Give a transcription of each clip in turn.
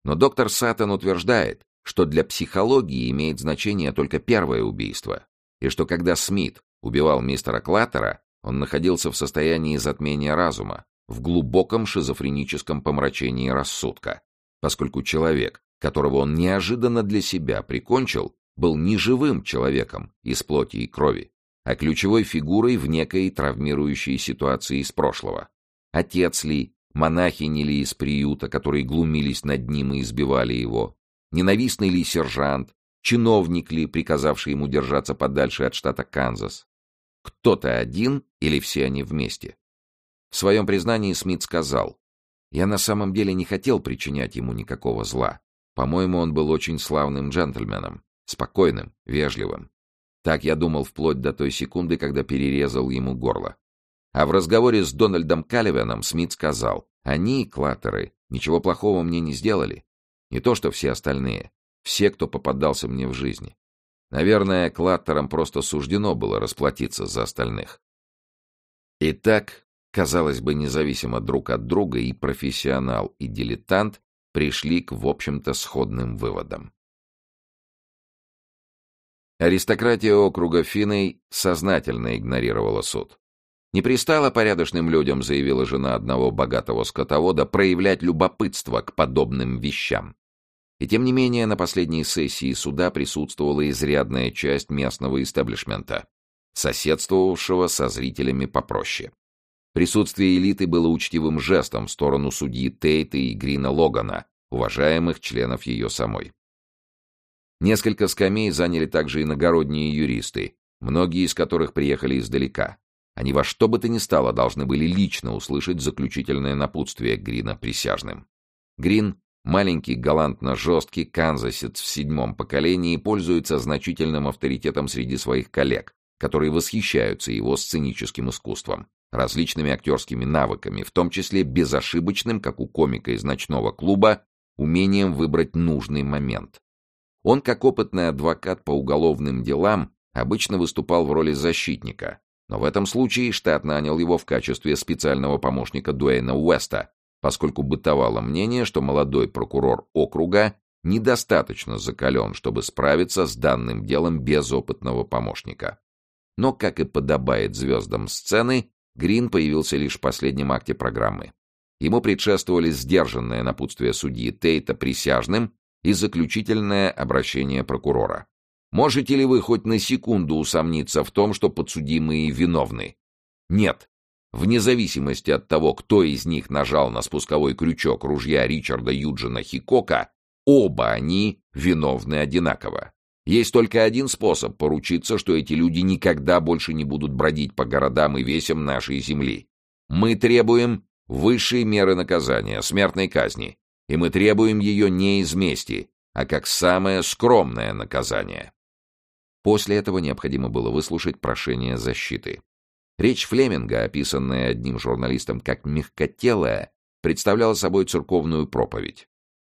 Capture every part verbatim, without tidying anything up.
Но доктор Саттон утверждает, что для психологии имеет значение только первое убийство, и что когда Смит убивал мистера Клаттера, он находился в состоянии затмения разума, в глубоком шизофреническом помрачении рассудка, поскольку человек, которого он неожиданно для себя прикончил, был не живым человеком из плоти и крови, а ключевой фигурой в некой травмирующей ситуации из прошлого. Отец ли, монахини ли из приюта, которые глумились над ним и избивали его, ненавистный ли сержант, чиновник ли, приказавший ему держаться подальше от штата Канзас. Кто-то один или все они вместе. В своем признании Смит сказал: «Я на самом деле не хотел причинять ему никакого зла. По-моему, он был очень славным джентльменом, спокойным, вежливым. Так я думал вплоть до той секунды, когда перерезал ему горло». А в разговоре с Дональдом Калливеном Смит сказал: «Они, Клаттеры, ничего плохого мне не сделали. Не то что все остальные, все, кто попадался мне в жизни. Наверное, Клаттерам просто суждено было расплатиться за остальных». Итак, казалось бы, независимо друг от друга, и профессионал, и дилетант пришли к, в общем-то, сходным выводам. Аристократия округа Финней сознательно игнорировала суд. «Не пристало порядочным людям», — заявила жена одного богатого скотовода, «проявлять любопытство к подобным вещам». И тем не менее на последней сессии суда присутствовала изрядная часть местного истеблишмента, соседствовавшего со зрителями попроще. Присутствие элиты было учтивым жестом в сторону судьи Тейта и Грина Логана, уважаемых членов ее самой. Несколько скамей заняли также иногородние юристы, многие из которых приехали издалека. Они во что бы то ни стало должны были лично услышать заключительное напутствие Грина присяжным. Грин, маленький, галантно жесткий канзасец в седьмом поколении, пользуется значительным авторитетом среди своих коллег, которые восхищаются его сценическим искусством, различными актерскими навыками, в том числе безошибочным, как у комика из ночного клуба, умением выбрать нужный момент. Он, как опытный адвокат по уголовным делам, обычно выступал в роли защитника, но в этом случае штат нанял его в качестве специального помощника Дуэйна Уэста, поскольку бытовало мнение, что молодой прокурор округа недостаточно закален, чтобы справиться с данным делом без опытного помощника. Но, как и подобает звездам сцены, Грин появился лишь в последнем акте программы. Ему предшествовали сдержанное напутствие судьи Тейта присяжным и заключительное обращение прокурора. «Можете ли вы хоть на секунду усомниться в том, что подсудимые виновны?» «Нет. Вне зависимости от того, кто из них нажал на спусковой крючок ружья Ричарда Юджина Хикока, оба они виновны одинаково. Есть только один способ поручиться, что эти люди никогда больше не будут бродить по городам и весям нашей земли. Мы требуем высшей меры наказания, смертной казни, и мы требуем ее не из мести, а как самое скромное наказание». После этого необходимо было выслушать прошение защиты. Речь Флеминга, описанная одним журналистом как мягкотелая, представляла собой церковную проповедь.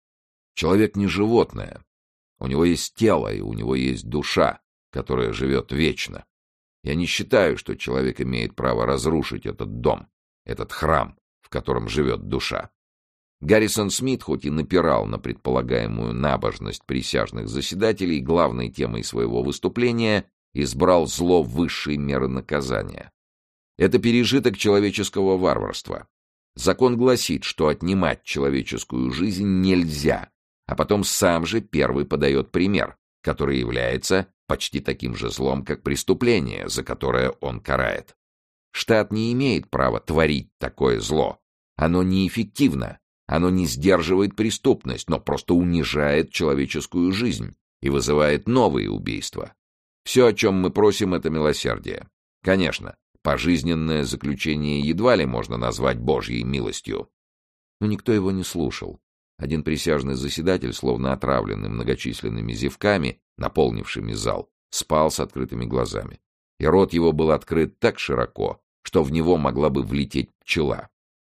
Человек не животное. У него есть тело, и у него есть душа, которая живет вечно. Я не считаю, что человек имеет право разрушить этот дом, этот храм, в котором живет душа. Гаррисон Смит, хоть и напирал на предполагаемую набожность присяжных заседателей, главной темой своего выступления избрал зло высшей меры наказания. Это пережиток человеческого варварства. Закон гласит, что отнимать человеческую жизнь нельзя, а потом сам же первый подает пример, который является почти таким же злом, как преступление, за которое он карает. Штат не имеет права творить такое зло. Оно неэффективно. Оно не сдерживает преступность, но просто унижает человеческую жизнь и вызывает новые убийства. Все, о чем мы просим, — это милосердие. Конечно, пожизненное заключение едва ли можно назвать Божьей милостью. Но никто его не слушал. Один присяжный заседатель, словно отравленный многочисленными зевками, наполнившими зал, спал с открытыми глазами. И рот его был открыт так широко, что в него могла бы влететь пчела.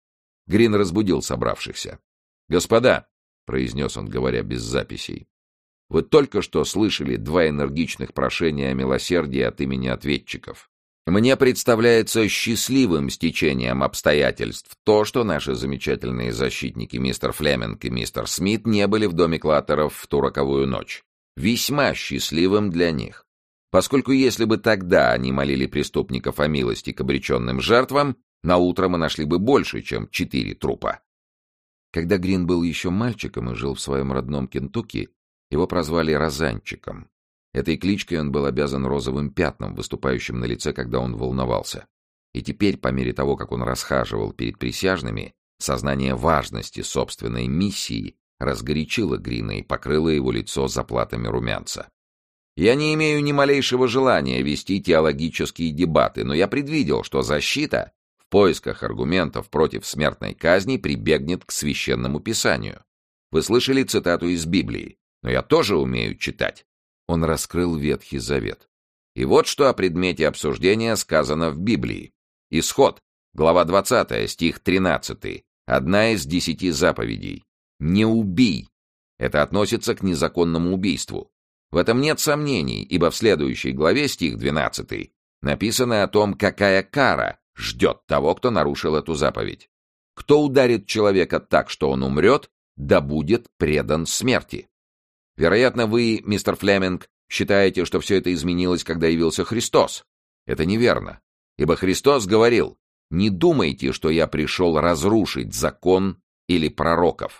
Грин разбудил собравшихся. «Господа», — произнес он, говоря без записей, — «вы только что слышали два энергичных прошения о милосердии от имени ответчиков. Мне представляется счастливым стечением обстоятельств то, что наши замечательные защитники мистер Флеминг и мистер Смит не были в доме Клаттеров в ту роковую ночь. Весьма счастливым для них. Поскольку если бы тогда они молили преступников о милости к обреченным жертвам, наутро мы нашли бы больше, чем четыре трупа. Когда Грин был еще мальчиком и жил в своем родном Кентукки, его прозвали Розанчиком. Этой кличкой он был обязан розовым пятнам, выступающим на лице, когда он волновался. И теперь, по мере того, как он расхаживал перед присяжными, сознание важности собственной миссии разгорячило Грина и покрыло его лицо заплатами румянца. Я не имею ни малейшего желания вести теологические дебаты, но я предвидел, что защита в поисках аргументов против смертной казни прибегнет к священному писанию. Вы слышали цитату из Библии, но я тоже умею читать. Он раскрыл Ветхий Завет. И вот что о предмете обсуждения сказано в Библии. Исход, глава двадцатая, стих тринадцатый, одна из десяти заповедей. «Не убий». Это относится к незаконному убийству. В этом нет сомнений, ибо в следующей главе, стих двенадцатый, написано о том, какая кара ждет того, кто нарушил эту заповедь. Кто ударит человека так, что он умрет, да будет предан смерти. Вероятно, вы, мистер Флеминг, считаете, что все это изменилось, когда явился Христос. Это неверно, ибо Христос говорил: «Не думайте, что я пришел разрушить закон или пророков.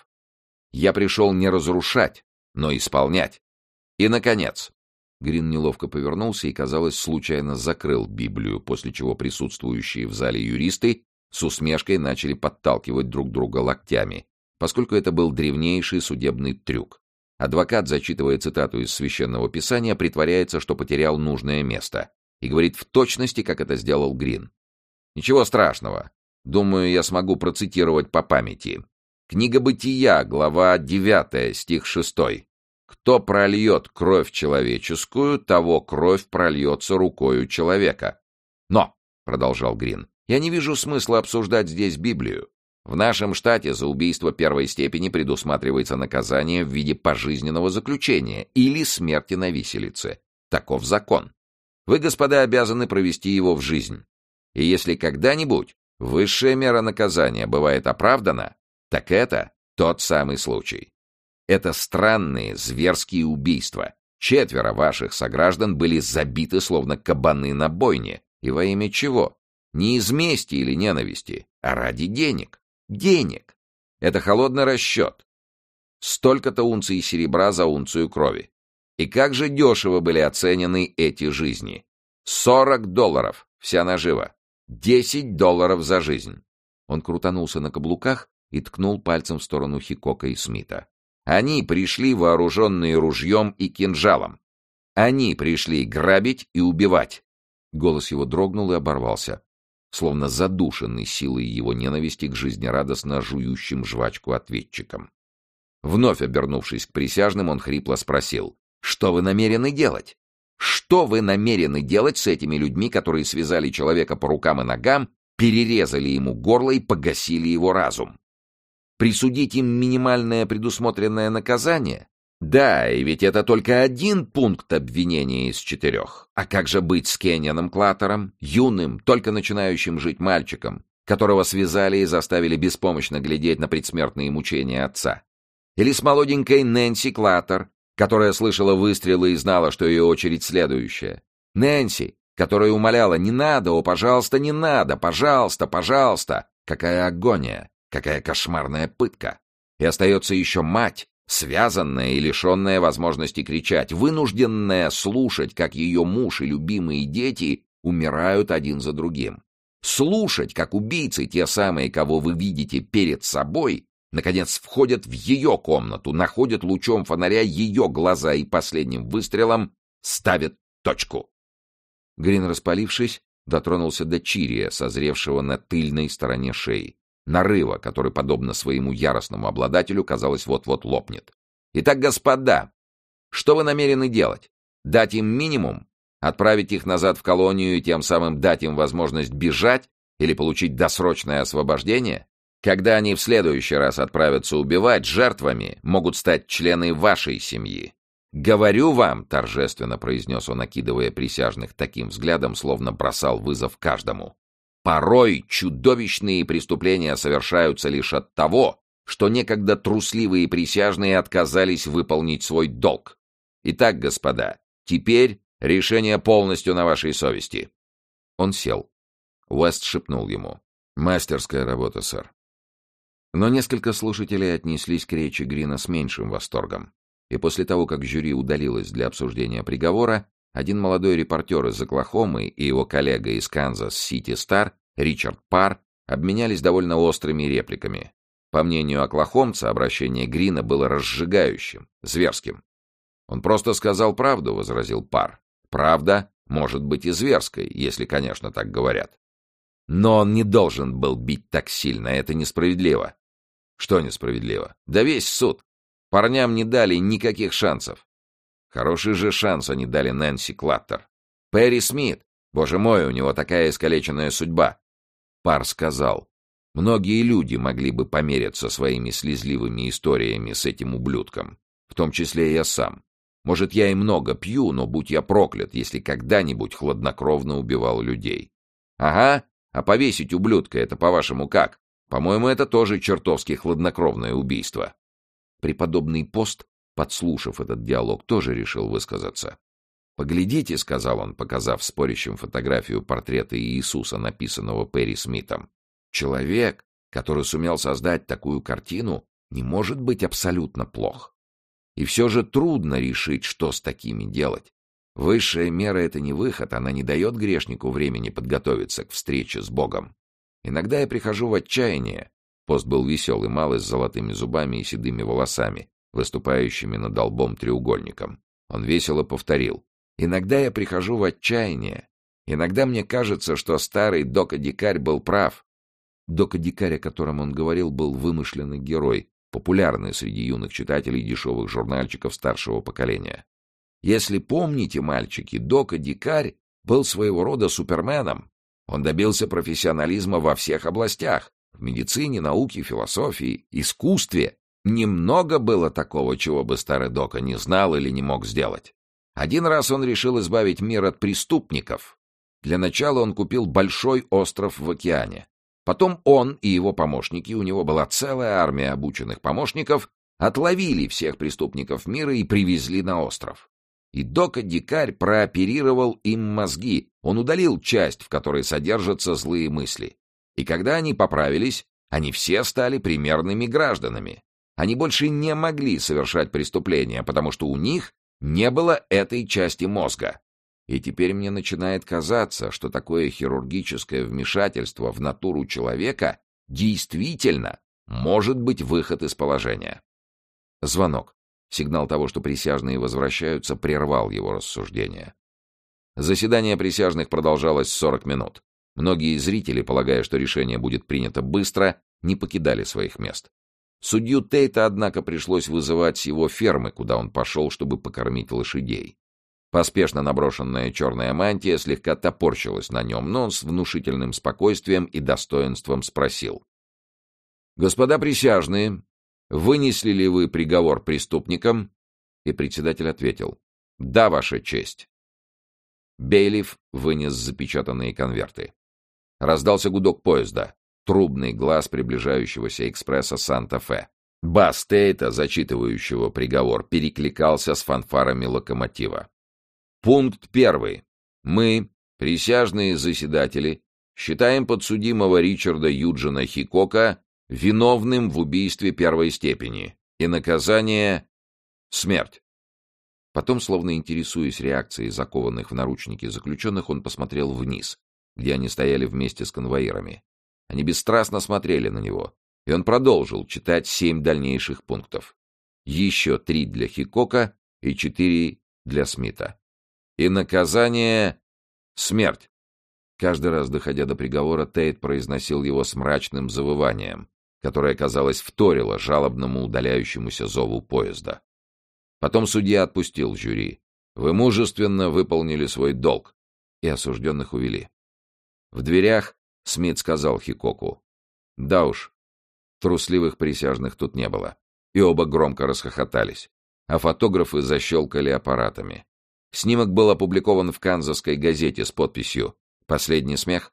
Я пришел не разрушать, но исполнять». И, наконец, Грин неловко повернулся и, казалось, случайно закрыл Библию, после чего присутствующие в зале юристы с усмешкой начали подталкивать друг друга локтями, поскольку это был древнейший судебный трюк. Адвокат, зачитывая цитату из Священного Писания, притворяется, что потерял нужное место, и говорит в точности, как это сделал Грин. Ничего страшного. Думаю, я смогу процитировать по памяти. Книга Бытия, глава девятая, стих шестой. «Кто прольет кровь человеческую, того кровь прольется рукою человека». «Но», — продолжал Грин, — «я не вижу смысла обсуждать здесь Библию. В нашем штате за убийство первой степени предусматривается наказание в виде пожизненного заключения или смерти на виселице. Таков закон. Вы, господа, обязаны провести его в жизнь. И если когда-нибудь высшая мера наказания бывает оправдана, так это тот самый случай. Это странные зверские убийства. Четверо ваших сограждан были забиты, словно кабаны на бойне. И во имя чего? Не из мести или ненависти, а ради денег. Денег. Это холодный расчет. Столько-то унций серебра за унцию крови. И как же дешево были оценены эти жизни. Сорок долларов. Вся нажива. Десять долларов за жизнь. Он крутанулся на каблуках и ткнул пальцем в сторону Хикока и Смита. Они пришли вооруженные ружьем и кинжалом. Они пришли грабить и убивать. Голос его дрогнул и оборвался, словно задушенный силой его ненависти к жизнерадостно жующим жвачку ответчикам. Вновь обернувшись к присяжным, он хрипло спросил: «Что вы намерены делать? Что вы намерены делать с этими людьми, которые связали человека по рукам и ногам, перерезали ему горло и погасили его разум? Присудить им минимальное предусмотренное наказание? Да, и ведь это только один пункт обвинения из четырех. А как же быть с Кеннианом Клаттером, юным, только начинающим жить мальчиком, которого связали и заставили беспомощно глядеть на предсмертные мучения отца? Или с молоденькой Нэнси Клаттер, которая слышала выстрелы и знала, что ее очередь следующая? Нэнси, которая умоляла: «Не надо, о, пожалуйста, не надо, пожалуйста, пожалуйста». Какая агония, какая кошмарная пытка. И остается еще мать, связанная и лишенная возможности кричать, вынужденная слушать, как ее муж и любимые дети умирают один за другим. Слушать, как убийцы, те самые, кого вы видите перед собой, наконец входят в ее комнату, находят лучом фонаря ее глаза и последним выстрелом ставят точку. Грин, распалившись, дотронулся до чирия, созревшего на тыльной стороне шеи. Нарыва, который, подобно своему яростному обладателю, казалось, вот-вот лопнет. «Итак, господа, что вы намерены делать? Дать им минимум? Отправить их назад в колонию и тем самым дать им возможность бежать или получить досрочное освобождение? Когда они в следующий раз отправятся убивать, жертвами могут стать члены вашей семьи. «Говорю вам», — торжественно произнес он, окидывая присяжных таким взглядом, словно бросал вызов каждому, «порой чудовищные преступления совершаются лишь от того, что некогда трусливые присяжные отказались выполнить свой долг. Итак, господа, теперь решение полностью на вашей совести». Он сел. Уэст шепнул ему: «Мастерская работа, сэр». Но несколько слушателей отнеслись к речи Грина с меньшим восторгом. И после того, как жюри удалилось для обсуждения приговора, один молодой репортер из Оклахомы и его коллега из Канзас-Сити Стар, Ричард Парр, обменялись довольно острыми репликами. По мнению оклахомца, обращение Грина было разжигающим, зверским. «Он просто сказал правду», — возразил Парр. «Правда может быть и зверской, если, конечно, так говорят. Но он не должен был бить так сильно, это несправедливо». «Что несправедливо?» «Да весь суд. Парням не дали никаких шансов». Хороший же шанс они дали Нэнси Клаттер. «Перри Смит! Боже мой, у него такая искалеченная судьба!» Парр сказал: «Многие люди могли бы помериться своими слезливыми историями с этим ублюдком, в том числе и я сам. Может, я и много пью, но будь я проклят, если когда-нибудь хладнокровно убивал людей». «Ага, а повесить ублюдка — это, по-вашему, как? По-моему, это тоже чертовски хладнокровное убийство». Преподобный Пост, подслушав этот диалог, тоже решил высказаться. «Поглядите», — сказал он, показав спорящим фотографию портрета Иисуса, написанного Перри Смитом. «Человек, который сумел создать такую картину, не может быть абсолютно плох. И все же трудно решить, что с такими делать. Высшая мера — это не выход, она не дает грешнику времени подготовиться к встрече с Богом. Иногда я прихожу в отчаяние». Пост был веселый малый, с золотыми зубами и седыми волосами, выступающими над лбом треугольником. Он весело повторил: «Иногда я прихожу в отчаяние. Иногда мне кажется, что старый Дока-дикарь был прав». Дока-дикарь, о котором он говорил, был вымышленный герой, популярный среди юных читателей дешевых журнальчиков старшего поколения. Если помните, мальчики, Дока-дикарь был своего рода суперменом. Он добился профессионализма во всех областях. В медицине, науке, философии, искусстве. Немного было такого, чего бы старый Дока не знал или не мог сделать. Один раз он решил избавить мир от преступников. Для начала он купил большой остров в океане. Потом он и его помощники, у него была целая армия обученных помощников, отловили всех преступников мира и привезли на остров. И Дока-дикарь прооперировал им мозги, он удалил часть, в которой содержатся злые мысли. И когда они поправились, они все стали примерными гражданами. Они больше не могли совершать преступления, потому что у них не было этой части мозга. И теперь мне начинает казаться, что такое хирургическое вмешательство в натуру человека действительно может быть выход из положения». Звонок. Сигнал того, что присяжные возвращаются, прервал его рассуждения. Заседание присяжных продолжалось сорок минут. Многие зрители, полагая, что решение будет принято быстро, не покидали своих мест. Судью Тейта, однако, пришлось вызывать с его фермы, куда он пошел, чтобы покормить лошадей. Поспешно наброшенная черная мантия слегка топорщилась на нем, но он с внушительным спокойствием и достоинством спросил: «Господа присяжные, вынесли ли вы приговор преступникам?» И председатель ответил: «Да, Ваша честь». Бейлиф вынес запечатанные конверты. Раздался гудок поезда, трубный глаз приближающегося экспресса Санта-Фе. Бас Тейта, зачитывающего приговор, перекликался с фанфарами локомотива. Пункт первый. Мы, присяжные заседатели, считаем подсудимого Ричарда Юджина Хикока виновным в убийстве первой степени, и наказание — смерть. Потом, словно интересуясь реакцией закованных в наручники заключенных, он посмотрел вниз, где они стояли вместе с конвоирами. Они бесстрастно смотрели на него, и он продолжил читать семь дальнейших пунктов. Еще три для Хикока и четыре для Смита. И наказание — смерть. Каждый раз, доходя до приговора, Тейт произносил его с мрачным завыванием, которое, казалось, вторило жалобному удаляющемуся зову поезда. Потом судья отпустил жюри. «Вы мужественно выполнили свой долг», и осужденных увели. В дверях Смит сказал Хикоку: «Да уж, трусливых присяжных тут не было». И оба громко расхохотались. а фотографы защелкали аппаратами. Снимок был опубликован в Канзасской газете с подписью «Последний смех».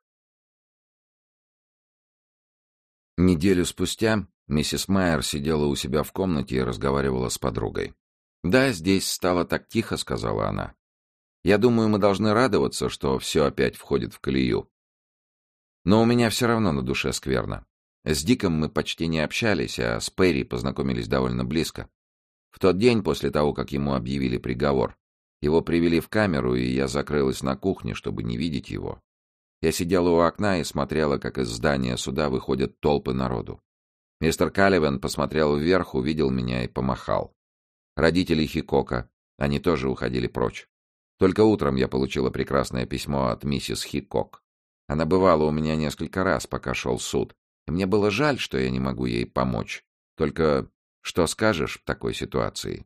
Неделю спустя миссис Майер сидела у себя в комнате и разговаривала с подругой. «Да, здесь стало так тихо», — сказала она. «Я думаю, мы должны радоваться, что все опять входит в колею. Но у меня все равно на душе скверно. С Диком мы почти не общались, а с Перри познакомились довольно близко. В тот день, после того, как ему объявили приговор, его привели в камеру, и я закрылась на кухне, чтобы не видеть его. Я сидела у окна и смотрела, как из здания суда выходят толпы народу. Мистер Калливен посмотрел вверх, увидел меня и помахал. Родители Хикока, они тоже уходили прочь. Только утром я получила прекрасное письмо от миссис Хикок. Она бывала у меня несколько раз, пока шел суд, и мне было жаль, что я не могу ей помочь. Только что скажешь в такой ситуации?